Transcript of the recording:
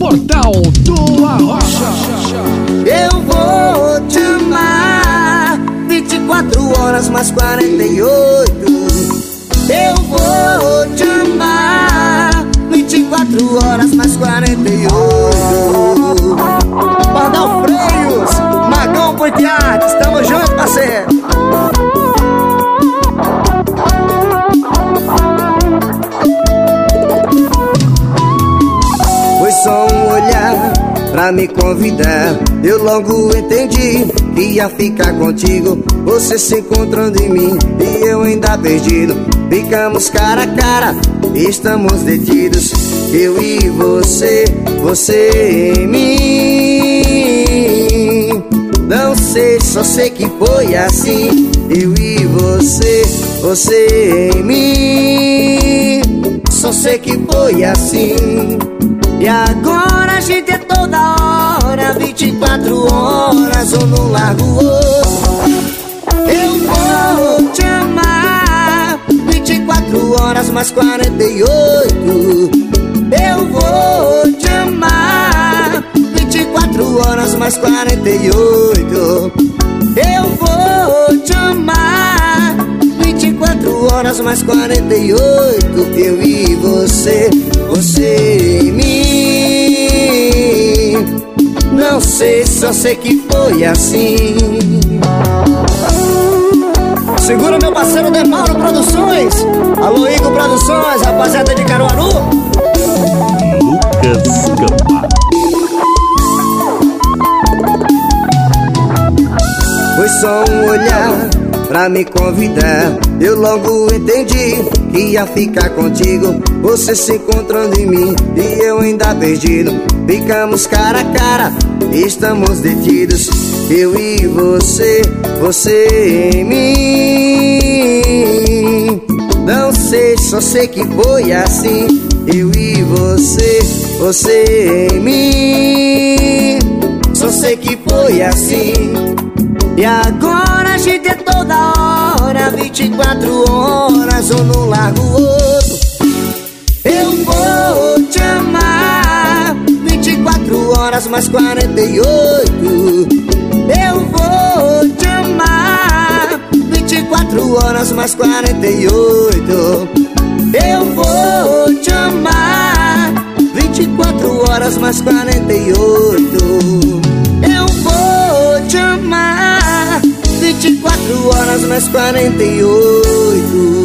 Portal do Arrocha. Eu vou te amar 24 horas mais 48. Eu vou te amar 24 horas mais 48. Pardal Freios, Magão Pontiac, estamos juntos, parceiro. Foi só um olhar pra me convidar, eu logo entendi que ia ficar contigo. Você se encontrando em mim e eu ainda perdido. Ficamos cara a cara, estamos detidos. Eu e você, você em mim. Não sei, só sei que foi assim. Eu e você, você em mim. Só sei que foi assim. E agora a gente é toda hora, 24 horas ou não largo o outro. Eu vou te amar 24 horas mais 48. Eu vou te amar 24 horas mais 48. Eu vou te amar 24 horas mais 48. Eu e você, você em mim. Não sei, só sei que foi assim. Segura meu parceiro Demauro Produções. Alô Igor Produções, rapaziada de Caruaru. Lucas Gama. Foi só um olhar pra me convidar, eu logo entendi que ia ficar contigo. Você se encontrando em mim e eu ainda perdido. Ficamos cara a cara, estamos detidos. Eu e você, você em mim. Não sei, só sei que foi assim. Eu e você, você em mim. Só sei que foi assim. E agora a gente é toda hora, 24 horas ou não largo o outro. Eu vou te amar 24 horas mais 48. Eu vou te amar 24 horas mais 48. Eu vou te amar 24 horas mais 48. Eu vou te amar 24 horas mais 48.